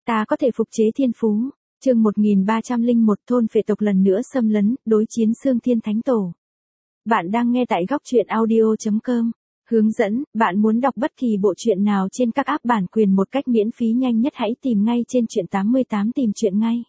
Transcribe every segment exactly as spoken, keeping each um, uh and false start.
Ta có thể phục chế thiên phú. Chương một nghìn ba trăm lẻ một thôn phệ tộc lần nữa xâm lấn, đối chiến Xương Thiên Thánh Tổ. Bạn đang nghe tại góc truyện audio chấm com. Hướng dẫn, bạn muốn đọc bất kỳ bộ truyện nào trên các app bản quyền một cách miễn phí nhanh nhất hãy tìm ngay trên truyện tám mươi tám tìm truyện ngay.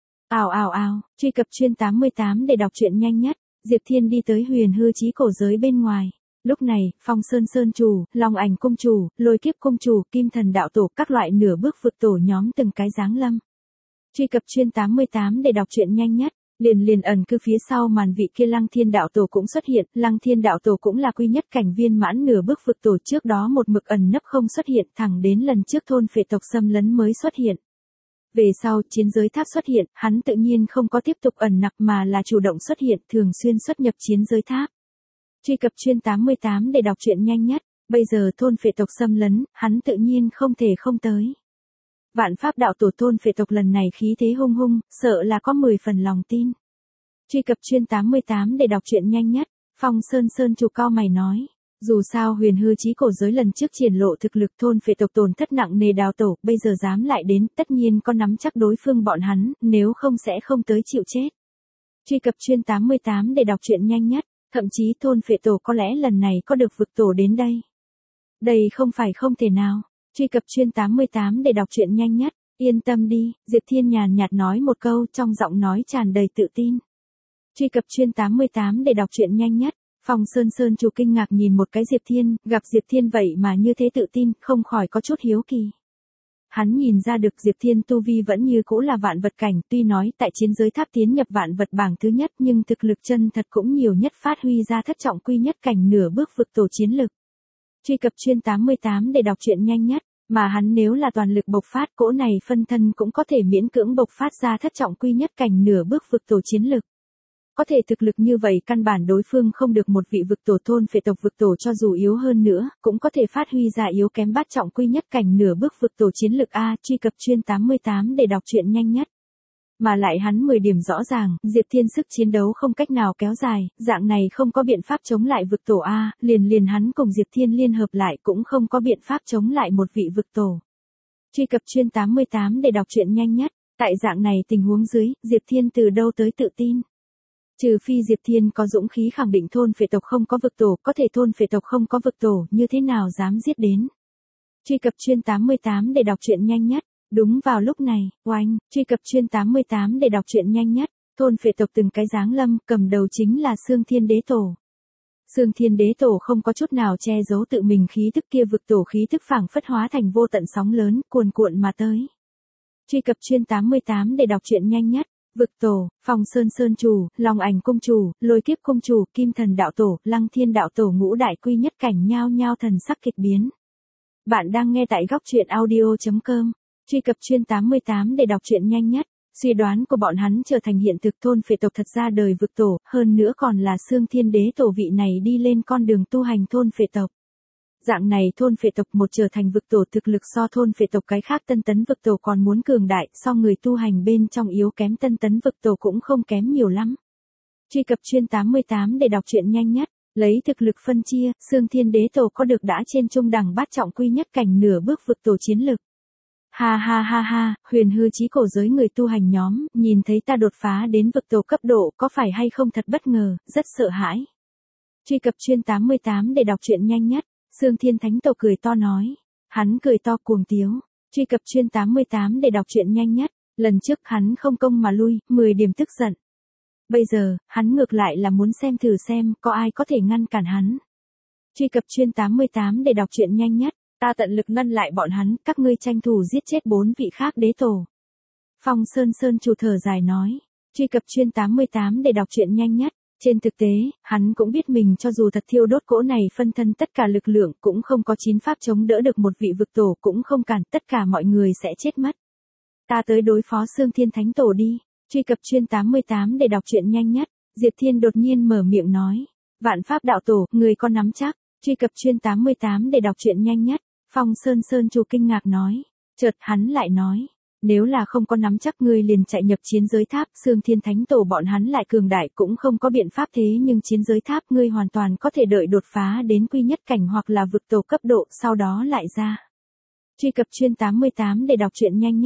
Ào ào ào, truy cập truyện tám mươi tám để đọc truyện nhanh nhất. Diệp Thiên đi tới Huyền Hư Chí Cổ giới bên ngoài. Lúc này, Phong Sơn Sơn chủ, Long Ảnh cung chủ, Lôi Kiếp cung chủ, Kim Thần đạo tổ, các loại nửa bước vực tổ nhóm từng cái giáng lâm. Truy cập truyện tám mươi tám để đọc truyện nhanh nhất. Liền liền ẩn cư phía sau màn vị kia Lăng Thiên đạo tổ cũng xuất hiện, Lăng Thiên đạo tổ cũng là quy nhất cảnh viên mãn nửa bước vực tổ, trước đó một mực ẩn nấp không xuất hiện, thẳng đến lần trước thôn phệ tộc xâm lấn mới xuất hiện. Về sau, chiến giới tháp xuất hiện, hắn tự nhiên không có tiếp tục ẩn nặc mà là chủ động xuất hiện, thường xuyên xuất nhập chiến giới tháp. Truy cập truyện tám mươi tám để đọc truyện nhanh nhất. Bây giờ thôn phệ tộc xâm lấn, hắn tự nhiên không thể không tới. Vạn Pháp đạo tổ thôn phệ tộc lần này khí thế hung hung, sợ là có mười phần lòng tin. Truy cập truyện tám mươi tám để đọc truyện nhanh nhất. Phong Sơn Sơn chủ cao mày nói. Dù sao Huyền Hư Chí Cổ giới lần trước triển lộ thực lực thôn phệ tộc tổn thất nặng nề đạo tổ, bây giờ dám lại đến, tất nhiên có nắm chắc đối phương bọn hắn, nếu không sẽ không tới chịu chết. Truy cập truyện tám mươi tám để đọc truyện nhanh nhất. Thậm chí thôn phệ tổ có lẽ lần này có được vực tổ đến đây. Đây không phải không thể nào. Truy cập truyện tám mươi tám để đọc truyện nhanh nhất. Yên tâm đi, Diệp Thiên nhàn nhạt nói một câu, trong giọng nói tràn đầy tự tin. Truy cập truyện tám mươi tám để đọc truyện nhanh nhất. Phong Sơn Sơn chủ kinh ngạc nhìn một cái Diệp Thiên, gặp Diệp Thiên vậy mà như thế tự tin, không khỏi có chút hiếu kỳ. Hắn nhìn ra được Diệp Thiên tu vi vẫn như cũ là vạn vật cảnh, tuy nói tại chiến giới tháp tiến nhập vạn vật bảng thứ nhất nhưng thực lực chân thật cũng nhiều nhất phát huy ra thất trọng quy nhất cảnh nửa bước vực tổ chiến lực. Truy cập truyện tám mươi tám để đọc truyện nhanh nhất, mà hắn nếu là toàn lực bộc phát cỗ này phân thân cũng có thể miễn cưỡng bộc phát ra thất trọng quy nhất cảnh nửa bước vực tổ chiến lực. Có thể thực lực như vậy căn bản đối phương không được một vị vực tổ thôn phệ tộc vực tổ cho dù yếu hơn nữa, cũng có thể phát huy ra yếu kém bát trọng quy nhất cảnh nửa bước vực tổ chiến lực A. Truy cập truyện tám mươi tám để đọc truyện nhanh nhất. Mà lại hắn mười điểm rõ ràng, Diệp Thiên sức chiến đấu không cách nào kéo dài, dạng này không có biện pháp chống lại vực tổ A, liền liền hắn cùng Diệp Thiên liên hợp lại cũng không có biện pháp chống lại một vị vực tổ. Truy cập truyện tám mươi tám để đọc truyện nhanh nhất. Tại dạng này tình huống dưới, Diệp Thiên từ đâu tới tự tin? Trừ phi Diệp Thiên có dũng khí khẳng định thôn phệ tộc không có vực tổ, có thể thôn phệ tộc không có vực tổ, như thế nào dám giết đến. Truy cập truyện tám mươi tám để đọc truyện nhanh nhất. Đúng vào lúc này, oanh, truy cập truyện tám mươi tám để đọc truyện nhanh nhất. Thôn phệ tộc từng cái giáng lâm, cầm đầu chính là Xương Thiên Đế Tổ. Xương Thiên Đế Tổ không có chút nào che giấu tự mình khí tức kia, vực tổ khí tức phảng phất hóa thành vô tận sóng lớn, cuồn cuộn mà tới. Truy cập truyện tám mươi tám để đọc truyện nhanh nhất. Vực tổ, Phong Sơn Sơn chủ, Long Ảnh cung chủ, Lôi Kiếp cung chủ, Kim Thần đạo tổ, Lăng Thiên đạo tổ ngũ đại quy nhất cảnh nhao nhao thần sắc kịch biến. Bạn đang nghe tại góc truyện audio chấm com. Truy cập truyện tám mươi tám để đọc truyện nhanh nhất. Suy đoán của bọn hắn trở thành hiện thực, thôn phệ tộc thật ra đời vực tổ, hơn nữa còn là Xương Thiên Đế Tổ vị này đi lên con đường tu hành thôn phệ tộc. Dạng này thôn phệ tộc một trở thành vực tổ, thực lực so thôn phệ tộc cái khác tân tấn vực tổ còn muốn cường đại, so người tu hành bên trong yếu kém tân tấn vực tổ cũng không kém nhiều lắm. Truy cập truyện tám mươi tám để đọc truyện nhanh nhất. Lấy thực lực phân chia, Xương Thiên Đế Tổ có được đã trên trung đẳng bát trọng quy nhất cảnh nửa bước vực tổ chiến lực. Ha ha ha ha, Huyền Hư Chí Cổ giới người tu hành nhóm, nhìn thấy ta đột phá đến vực tổ cấp độ, có phải hay không thật bất ngờ, rất sợ hãi. Truy cập truyện tám mươi tám để đọc truyện nhanh nhất. Xương Thiên Thánh Tổ cười to nói. Hắn cười to cuồng tiếu. Truy cập truyện tám mươi tám để đọc truyện nhanh nhất. Lần trước hắn không công mà lui, mười điểm tức giận. Bây giờ, hắn ngược lại là muốn xem thử xem, có ai có thể ngăn cản hắn. Truy cập truyện tám mươi tám để đọc truyện nhanh nhất. Ta tận lực ngăn lại bọn hắn, các ngươi tranh thủ giết chết bốn vị khác đế tổ. Phong Sơn Sơn chủ thở dài nói. Truy cập truyện tám mươi tám để đọc truyện nhanh nhất. Trên thực tế, hắn cũng biết mình cho dù thật thiêu đốt cỗ này phân thân tất cả lực lượng cũng không có chín pháp chống đỡ được một vị vực tổ, cũng không cản, tất cả mọi người sẽ chết mất. Ta tới đối phó Xương Thiên Thánh Tổ đi. Truy cập truyện tám mươi tám để đọc truyện nhanh nhất. Diệp Thiên đột nhiên mở miệng nói. Vạn Pháp đạo tổ, người có nắm chắc. Truy cập truyện tám mươi tám để đọc truyện nhanh nhất. Phong Sơn Sơn chủ kinh ngạc nói. Chợt hắn lại nói. Nếu là không có nắm chắc ngươi liền chạy nhập chiến giới tháp, Xương Thiên Thánh Tổ bọn hắn lại cường đại cũng không có biện pháp, thế nhưng chiến giới tháp ngươi hoàn toàn có thể đợi đột phá đến quy nhất cảnh hoặc là vực tổ cấp độ, sau đó lại ra. Truy cập truyện tám mươi tám để đọc truyện nhanh nhất.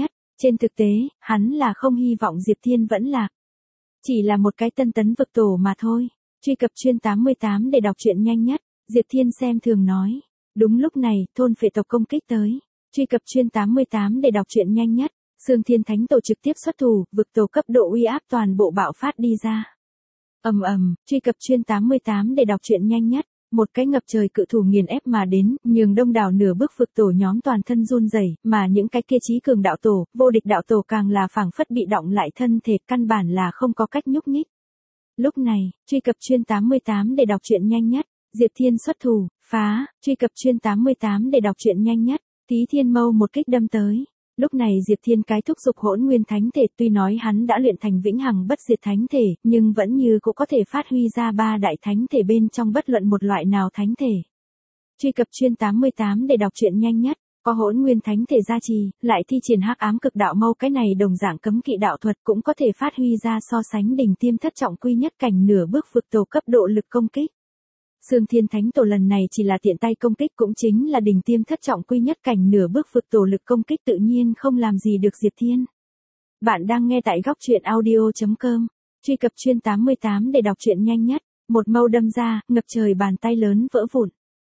Trên thực tế, hắn là không hy vọng Diệp Thiên vẫn lạc. Chỉ là một cái tân tấn vực tổ mà thôi. Truy cập chuyên tám mươi tám để đọc truyện nhanh nhất. Diệp Thiên xem thường nói. Đúng lúc này, thôn phệ tộc công kích tới. Truy cập chuyên tám mươi tám để đọc truyện nhanh nhất. Xương Thiên Thánh Tổ trực tiếp xuất thủ, vực tổ cấp độ uy áp toàn bộ bạo phát đi ra. Ầm ầm, truy cập chuyên tám mươi tám để đọc truyện nhanh nhất. Một cái ngập trời cự thủ nghiền ép mà đến, nhường đông đảo nửa bước vực tổ nhóm toàn thân run rẩy, mà những cái kia chí cường đạo tổ, vô địch đạo tổ càng là phảng phất bị động lại thân thể, căn bản là không có cách nhúc nhích. Lúc này, truy cập chuyên tám mươi tám để đọc truyện nhanh nhất. Diệp Thiên xuất thủ, phá, truy cập chuyên tám mươi tám để đọc truyện nhanh nhất. Tí Thiên Mâu một kích đâm tới. Lúc này Diệp Thiên cái thúc dục hỗn nguyên thánh thể, tuy nói hắn đã luyện thành vĩnh hằng bất diệt thánh thể, nhưng vẫn như cũng có thể phát huy ra ba đại thánh thể bên trong bất luận một loại nào thánh thể. Truy cập chuyên tám mươi tám để đọc truyện nhanh nhất. Có hỗn nguyên thánh thể gia trì, lại thi triển hắc ám cực đạo mâu, cái này đồng dạng cấm kỵ đạo thuật cũng có thể phát huy ra so sánh đỉnh tiêm thất trọng quy nhất cảnh nửa bước vực tổ cấp độ lực công kích. Xương Thiên Thánh Tổ lần này chỉ là tiện tay công kích, cũng chính là đỉnh tiêm thất trọng quy nhất cảnh nửa bước vực tổ lực công kích, tự nhiên không làm gì được Diệp Thiên. Bạn đang nghe tại góc truyện audio chấm com. Truy cập chuyên tám mươi tám để đọc truyện nhanh nhất. Một mâu đâm ra, ngập trời bàn tay lớn vỡ vụn.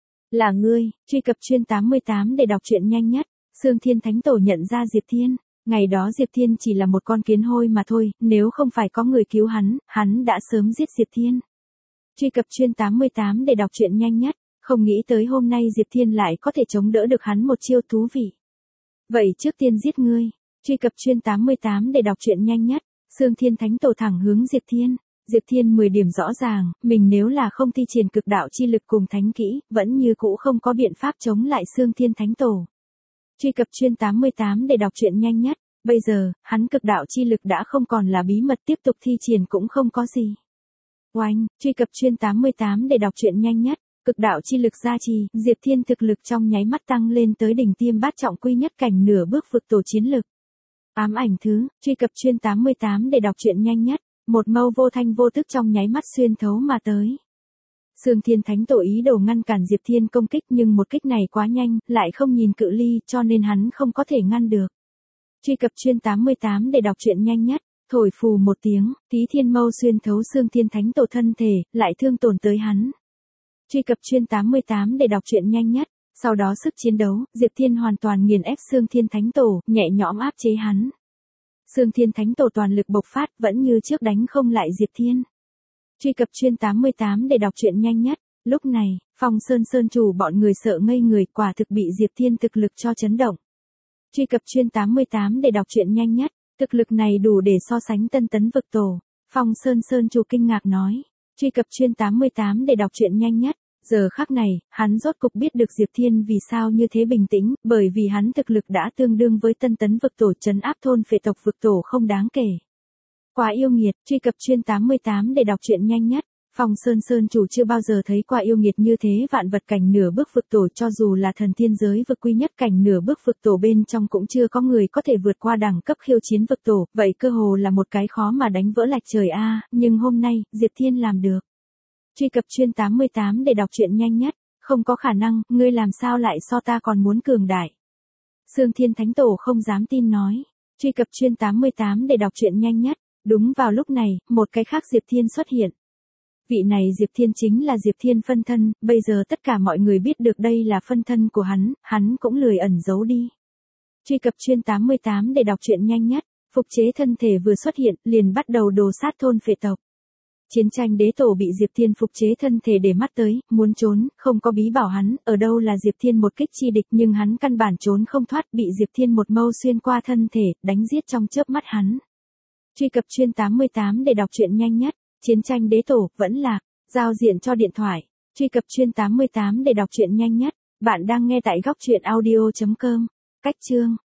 Là ngươi. Truy cập chuyên tám mươi tám để đọc truyện nhanh nhất. Xương Thiên Thánh Tổ nhận ra Diệp Thiên. Ngày đó Diệp Thiên chỉ là một con kiến hôi mà thôi, nếu không phải có người cứu hắn, hắn đã sớm giết Diệp Thiên. Truy cập chuyên tám mươi tám để đọc truyện nhanh nhất. Không nghĩ tới hôm nay Diệp Thiên lại có thể chống đỡ được hắn một chiêu, thú vị. Vậy trước tiên giết ngươi. Truy cập chuyên tám mươi tám để đọc truyện nhanh nhất. Xương Thiên Thánh Tổ thẳng hướng Diệp Thiên. Diệp Thiên mười điểm rõ ràng, mình nếu là không thi triển cực đạo chi lực cùng thánh kỹ, vẫn như cũ không có biện pháp chống lại Xương Thiên Thánh Tổ. Truy cập chuyên tám mươi tám để đọc truyện nhanh nhất. Bây giờ, hắn cực đạo chi lực đã không còn là bí mật, tiếp tục thi triển cũng không có gì. Oanh, truy cập chuyên tám mươi tám để đọc truyện nhanh nhất. Cực đạo chi lực gia trì, Diệp Thiên thực lực trong nháy mắt tăng lên tới đỉnh tiêm bát trọng quy nhất cảnh nửa bước vực tổ chiến lực. Ám ảnh thứ, truy cập chuyên tám mươi tám để đọc truyện nhanh nhất. Một mâu vô thanh vô tức trong nháy mắt xuyên thấu mà tới. Xương Thiên Thánh Tổ ý đồ ngăn cản Diệp Thiên công kích, nhưng một kích này quá nhanh, lại không nhìn cự ly, cho nên hắn không có thể ngăn được. Truy cập chuyên tám mươi tám để đọc truyện nhanh nhất. Thổi phù một tiếng, Tí Thiên Mâu xuyên thấu Xương Thiên Thánh Tổ thân thể, lại thương tổn tới hắn. Truy cập chuyên tám mươi tám để đọc truyện nhanh nhất. Sau đó sức chiến đấu, Diệp Thiên hoàn toàn nghiền ép Xương Thiên Thánh Tổ, nhẹ nhõm áp chế hắn. Xương Thiên Thánh Tổ toàn lực bộc phát, vẫn như trước đánh không lại Diệp Thiên. Truy cập chuyên tám mươi tám để đọc truyện nhanh nhất. Lúc này, Phong Sơn Sơn chủ bọn người sợ ngây người, quả thực bị Diệp Thiên thực lực cho chấn động. Truy cập chuyên tám mươi tám để đọc truyện nhanh nhất. Thực lực này đủ để so sánh tân tấn vực tổ. Phong Sơn Sơn chủ kinh ngạc nói. Truy cập chuyên tám mươi tám để đọc truyện nhanh nhất. Giờ khắc này, hắn rốt cục biết được Diệp Thiên vì sao như thế bình tĩnh, bởi vì hắn thực lực đã tương đương với tân tấn vực tổ, trấn áp thôn phệ tộc vực tổ không đáng kể. Quá yêu nghiệt. Truy cập chuyên tám mươi tám để đọc truyện nhanh nhất. Phong Sơn Sơn chủ chưa bao giờ thấy qua yêu nghiệt như thế, vạn vật cảnh nửa bước vực tổ, cho dù là thần thiên giới vực quy nhất cảnh nửa bước vực tổ bên trong cũng chưa có người có thể vượt qua đẳng cấp khiêu chiến vực tổ, vậy cơ hồ là một cái khó mà đánh vỡ lạch trời a, à, nhưng hôm nay, Diệp Thiên làm được. Truy cập chuyên tám mươi tám để đọc truyện nhanh nhất. Không có khả năng, ngươi làm sao lại so ta còn muốn cường đại. Xương Thiên Thánh Tổ không dám tin nói. Truy cập chuyên tám mươi tám để đọc truyện nhanh nhất. Đúng vào lúc này, một cái khác Diệp Thiên xuất hiện. Vị này Diệp Thiên chính là Diệp Thiên phân thân, bây giờ tất cả mọi người biết được đây là phân thân của hắn, hắn cũng lười ẩn giấu đi. Truy cập chuyên tám mươi tám để đọc truyện nhanh nhất. Phục chế thân thể vừa xuất hiện, liền bắt đầu đồ sát thôn phệ tộc. Chiến tranh đế tổ bị Diệp Thiên phục chế thân thể để mắt tới, muốn trốn, không có bí bảo hắn, ở đâu là Diệp Thiên một kích chi địch, nhưng hắn căn bản trốn không thoát, bị Diệp Thiên một mâu xuyên qua thân thể, đánh giết trong chớp mắt hắn. Truy cập chuyên tám mươi tám để đọc truyện nhanh nhất. Chiến tranh đế tổ, vẫn lạc, giao diện cho điện thoại. Truy cập chuyên tám mươi tám để đọc truyện nhanh nhất. Bạn đang nghe tại góc truyện audio chấm com. Cách chương.